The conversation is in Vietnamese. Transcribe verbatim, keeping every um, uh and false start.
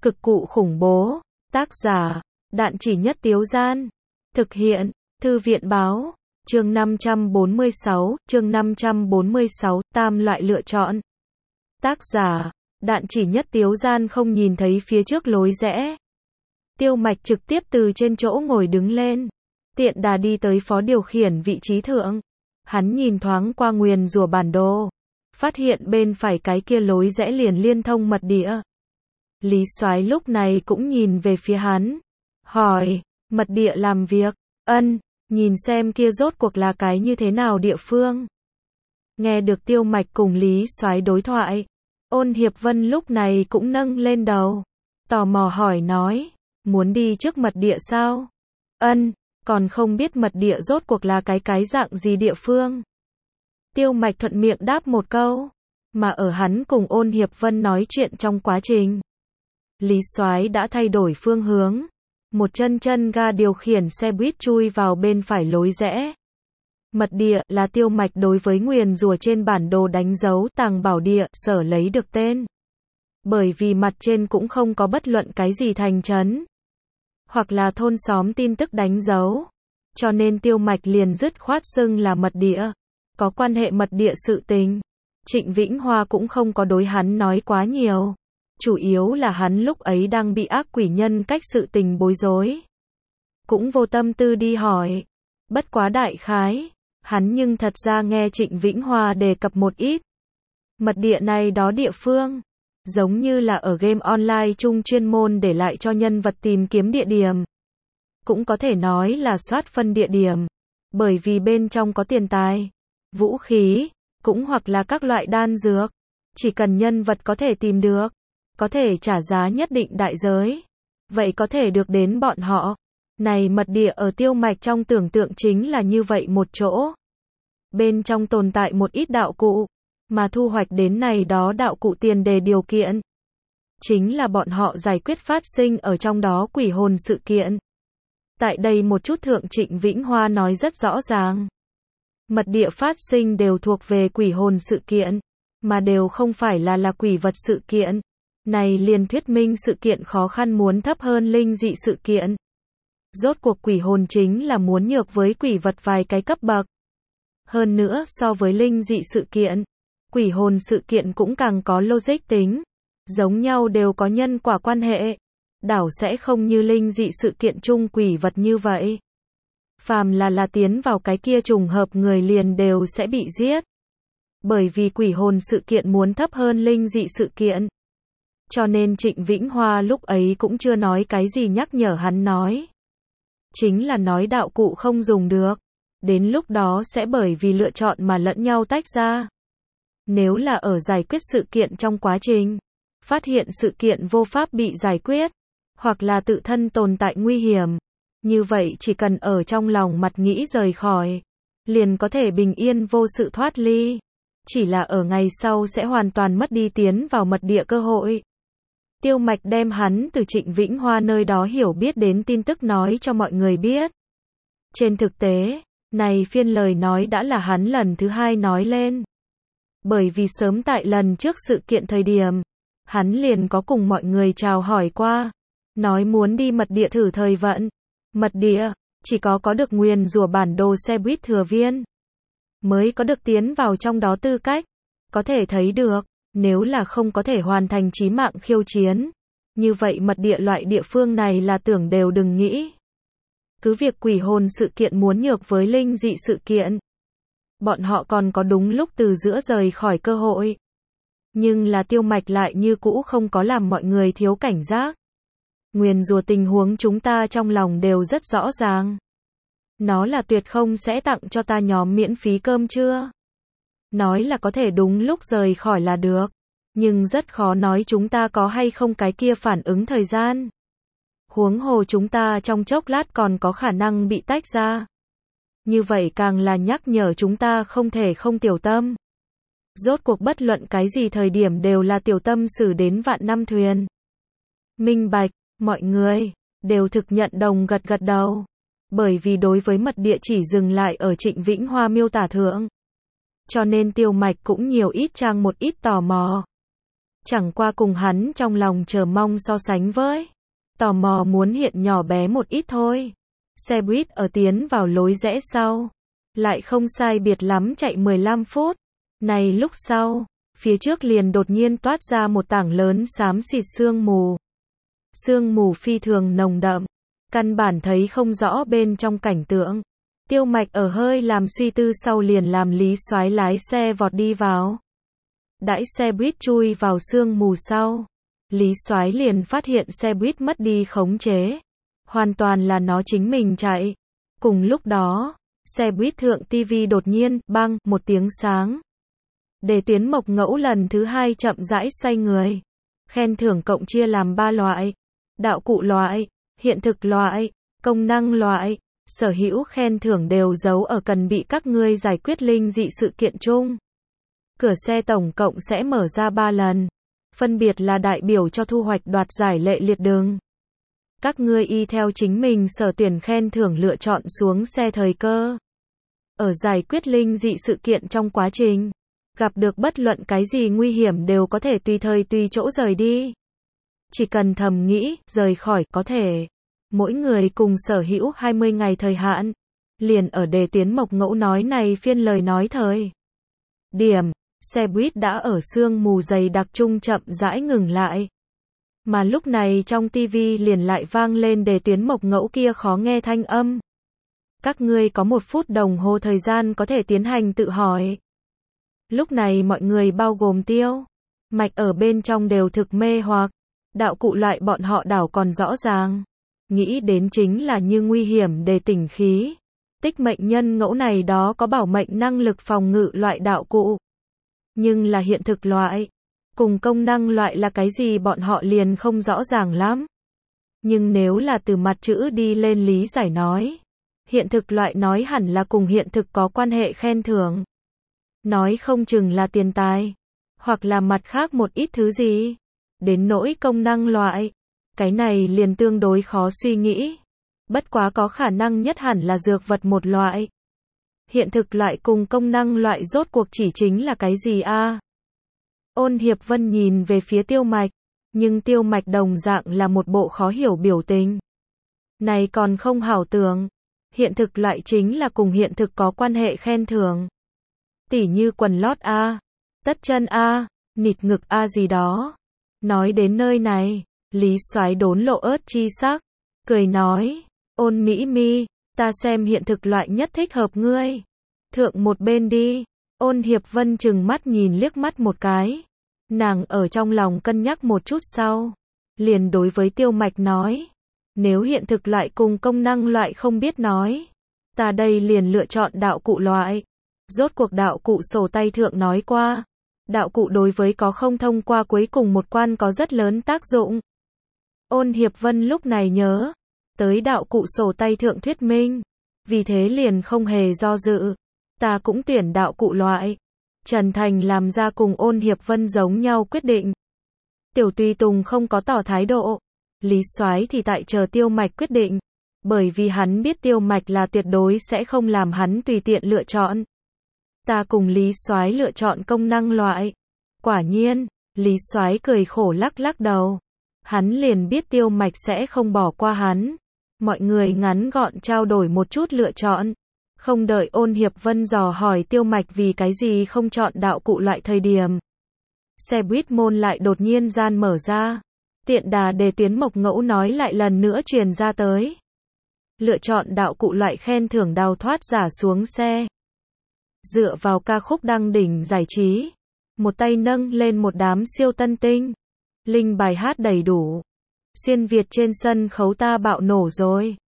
Cực cụ khủng bố. Tác giả, Đạn Chỉ Nhất Tiếu Gian. Thực hiện, Thư viện báo. Chương năm trăm bốn mươi sáu, chương năm trăm bốn mươi sáu, tam loại lựa chọn. Tác giả, Đạn Chỉ Nhất Tiếu Gian không nhìn thấy phía trước lối rẽ. Tiêu Mạch trực tiếp từ trên chỗ ngồi đứng lên, tiện đà đi tới phó điều khiển vị trí thượng. Hắn nhìn thoáng qua nguyền rủa bản đồ, phát hiện bên phải cái kia lối rẽ liền liên thông mật địa. Lý Soái lúc này cũng nhìn về phía hắn, hỏi, mật địa làm việc, ân, nhìn xem kia rốt cuộc là cái như thế nào địa phương. Nghe được Tiêu Mạch cùng Lý Soái đối thoại, Ôn Hiệp Vân lúc này cũng nâng lên đầu, tò mò hỏi nói, muốn đi trước mật địa sao? Ân, còn không biết mật địa rốt cuộc là cái cái dạng gì địa phương. Tiêu Mạch thuận miệng đáp một câu, mà ở hắn cùng Ôn Hiệp Vân nói chuyện trong quá trình, Lý Soái đã thay đổi phương hướng, một chân chân ga điều khiển xe buýt chui vào bên phải lối rẽ. Mật địa là Tiêu Mạch đối với nguyền rủa trên bản đồ đánh dấu tàng bảo địa sở lấy được tên. Bởi vì mặt trên cũng không có bất luận cái gì thành trấn hoặc là thôn xóm tin tức đánh dấu, cho nên Tiêu Mạch liền dứt khoát xưng là mật địa. Có quan hệ mật địa sự tình, Trịnh Vĩnh Hoa cũng không có đối hắn nói quá nhiều. Chủ yếu là hắn lúc ấy đang bị ác quỷ nhân cách sự tình bối rối, cũng vô tâm tư đi hỏi. Bất quá đại khái, hắn nhưng thật ra nghe Trịnh Vĩnh Hoa đề cập một ít. Mật địa này đó địa phương, giống như là ở game online chung chuyên môn để lại cho nhân vật tìm kiếm địa điểm. Cũng có thể nói là soát phân địa điểm, bởi vì bên trong có tiền tài, vũ khí, cũng hoặc là các loại đan dược. Chỉ cần nhân vật có thể tìm được, có thể trả giá nhất định đại giới, vậy có thể được đến bọn họ. Này mật địa ở Tiêu Mạch trong tưởng tượng chính là như vậy một chỗ. Bên trong tồn tại một ít đạo cụ, mà thu hoạch đến này đó đạo cụ tiền đề điều kiện, chính là bọn họ giải quyết phát sinh ở trong đó quỷ hồn sự kiện. Tại đây một chút thượng Trịnh Vĩnh Hoa nói rất rõ ràng. Mật địa phát sinh đều thuộc về quỷ hồn sự kiện, mà đều không phải là là quỷ vật sự kiện. Này liền thuyết minh sự kiện khó khăn muốn thấp hơn linh dị sự kiện. Rốt cuộc quỷ hồn chính là muốn nhược với quỷ vật vài cái cấp bậc. Hơn nữa so với linh dị sự kiện, quỷ hồn sự kiện cũng càng có logic tính. Giống nhau đều có nhân quả quan hệ. Đảo sẽ không như linh dị sự kiện chung quỷ vật như vậy. Phàm là là tiến vào cái kia trùng hợp người liền đều sẽ bị giết. Bởi vì quỷ hồn sự kiện muốn thấp hơn linh dị sự kiện. Cho nên Trịnh Vĩnh Hoa lúc ấy cũng chưa nói cái gì nhắc nhở hắn nói. Chính là nói đạo cụ không dùng được. Đến lúc đó sẽ bởi vì lựa chọn mà lẫn nhau tách ra. Nếu là ở giải quyết sự kiện trong quá trình, phát hiện sự kiện vô pháp bị giải quyết, hoặc là tự thân tồn tại nguy hiểm, như vậy chỉ cần ở trong lòng mặt nghĩ rời khỏi, liền có thể bình yên vô sự thoát ly. Chỉ là ở ngày sau sẽ hoàn toàn mất đi tiến vào mật địa cơ hội. Tiêu Mạch đem hắn từ Trịnh Vĩnh Hoa nơi đó hiểu biết đến tin tức nói cho mọi người biết. Trên thực tế, này phiên lời nói đã là hắn lần thứ hai nói lên. Bởi vì sớm tại lần trước sự kiện thời điểm, hắn liền có cùng mọi người chào hỏi qua, nói muốn đi mật địa thử thời vận. Mật địa, chỉ có có được nguyền rủa bản đồ xe buýt thừa viên, mới có được tiến vào trong đó tư cách. Có thể thấy được, nếu là không có thể hoàn thành chí mạng khiêu chiến, như vậy mật địa loại địa phương này là tưởng đều đừng nghĩ. Cứ việc quỷ hồn sự kiện muốn nhược với linh dị sự kiện, bọn họ còn có đúng lúc từ giữa rời khỏi cơ hội. Nhưng là Tiêu Mạch lại như cũ không có làm mọi người thiếu cảnh giác. Nguyền rủa tình huống chúng ta trong lòng đều rất rõ ràng. Nó là tuyệt không sẽ tặng cho ta nhóm miễn phí cơm trưa. Nói là có thể đúng lúc rời khỏi là được. Nhưng rất khó nói chúng ta có hay không cái kia phản ứng thời gian. Huống hồ chúng ta trong chốc lát còn có khả năng bị tách ra. Như vậy càng là nhắc nhở chúng ta không thể không tiểu tâm. Rốt cuộc bất luận cái gì thời điểm đều là tiểu tâm xử đến vạn năm thuyền. Minh bạch, mọi người đều thực nhận đồng gật gật đầu. Bởi vì đối với mật địa chỉ dừng lại ở Trịnh Vĩnh Hoa miêu tả thượng. Cho nên Tiêu Mạch cũng nhiều ít trang một ít tò mò. chẳng qua cùng hắn trong lòng chờ mong so sánh với tò mò muốn hiện nhỏ bé một ít thôi. Xe buýt ở tiến vào lối rẽ sau, lại không sai biệt lắm chạy mười lăm phút. Này lúc sau, phía trước liền đột nhiên toát ra một tảng lớn xám xịt sương mù. Sương mù phi thường nồng đậm, căn bản thấy không rõ bên trong cảnh tượng. Tiêu Mạch ở hơi làm suy tư sau liền làm Lý Soái lái xe vọt đi vào. Đãi xe buýt chui vào sương mù sau, Lý Soái liền phát hiện xe buýt mất đi khống chế. Hoàn toàn là nó chính mình chạy. Cùng lúc đó, xe buýt thượng tivi đột nhiên, bang, một tiếng sáng. Đề tuyến mộc ngẫu lần thứ hai chậm rãi xoay người. Khen thưởng cộng chia làm ba loại. Đạo cụ loại, hiện thực loại, công năng loại. Sở hữu khen thưởng đều giấu ở cần bị các ngươi giải quyết linh dị sự kiện chung. Cửa xe tổng cộng sẽ mở ra ba lần. Phân biệt là đại biểu cho thu hoạch đoạt giải lệ liệt đường. Các ngươi y theo chính mình sở tuyển khen thưởng lựa chọn xuống xe thời cơ. Ở giải quyết linh dị sự kiện trong quá trình, gặp được bất luận cái gì nguy hiểm đều có thể tùy thời tùy chỗ rời đi. Chỉ cần thầm nghĩ, rời khỏi, có thể. Mỗi người cùng sở hữu hai mươi ngày thời hạn. Liền ở đề tuyến mộc ngẫu nói này phiên lời nói thời điểm, xe buýt đã ở sương mù dày đặc trung chậm rãi ngừng lại. Mà lúc này trong tivi liền lại vang lên đề tuyến mộc ngẫu kia khó nghe thanh âm. Các ngươi có một phút đồng hồ thời gian có thể tiến hành tự hỏi. Lúc này mọi người bao gồm Tiêu Mạch ở bên trong đều thực mê hoặc. Đạo cụ loại bọn họ đảo còn rõ ràng. Nghĩ đến chính là như nguy hiểm đề tỉnh khí. Tích mệnh nhân ngẫu này đó có bảo mệnh năng lực phòng ngự loại đạo cụ. Nhưng là hiện thực loại. Cùng công năng loại là cái gì bọn họ liền không rõ ràng lắm. Nhưng nếu là từ mặt chữ đi lên lý giải nói. Hiện thực loại nói hẳn là cùng hiện thực có quan hệ khen thưởng. Nói không chừng là tiền tài. Hoặc là mặt khác một ít thứ gì. Đến nỗi công năng loại. Cái này liền tương đối khó suy nghĩ. Bất quá có khả năng nhất hẳn là dược vật một loại. Hiện thực loại cùng công năng loại rốt cuộc chỉ chính là cái gì a? À? Ôn Hiệp Vân nhìn về phía Tiêu Mạch. Nhưng Tiêu Mạch đồng dạng là một bộ khó hiểu biểu tình. Này còn không hảo tưởng. Hiện thực loại chính là cùng hiện thực có quan hệ khen thưởng. Tỉ như quần lót A, tất chân A, nịt ngực A gì đó. Nói đến nơi này, Lý Soái đốn lộ ớt chi sắc, cười nói, Ôn Mỹ Mi, ta xem hiện thực loại nhất thích hợp ngươi. Thượng một bên đi. Ôn Hiệp Vân chừng mắt nhìn liếc mắt một cái. Nàng ở trong lòng cân nhắc một chút sau, liền đối với Tiêu Mạch nói, nếu hiện thực loại cùng công năng loại không biết nói, ta đây liền lựa chọn đạo cụ loại. Rốt cuộc đạo cụ sổ tay thượng nói qua, đạo cụ đối với có không thông qua cuối cùng một quan có rất lớn tác dụng. Ôn Hiệp Vân lúc này nhớ tới đạo cụ sổ tay thượng thuyết minh, vì thế liền không hề do dự, ta cũng tuyển đạo cụ loại. Trần Thành làm ra cùng Ôn Hiệp Vân giống nhau quyết định. Tiểu Tùy Tùng không có tỏ thái độ, Lý Soái thì tại chờ Tiêu Mạch quyết định, bởi vì hắn biết Tiêu Mạch là tuyệt đối sẽ không làm hắn tùy tiện lựa chọn. Ta cùng Lý Soái lựa chọn công năng loại. Quả nhiên, Lý Soái cười khổ lắc lắc đầu. Hắn liền biết Tiêu Mạch sẽ không bỏ qua hắn. Mọi người ngắn gọn trao đổi một chút lựa chọn. Không đợi Ôn Hiệp Vân dò hỏi Tiêu Mạch vì cái gì không chọn đạo cụ loại thời điểm. Xe buýt môn lại đột nhiên gian mở ra. Tiện đà đề tuyến mộc ngẫu nói lại lần nữa truyền ra tới. Lựa chọn đạo cụ loại khen thưởng đào thoát giả xuống xe. Dựa vào ca khúc đăng đỉnh giải trí. Một tay nâng lên một đám siêu tân tinh. Linh bài hát đầy đủ. Xuyên Việt trên sân khấu ta bạo nổ rồi.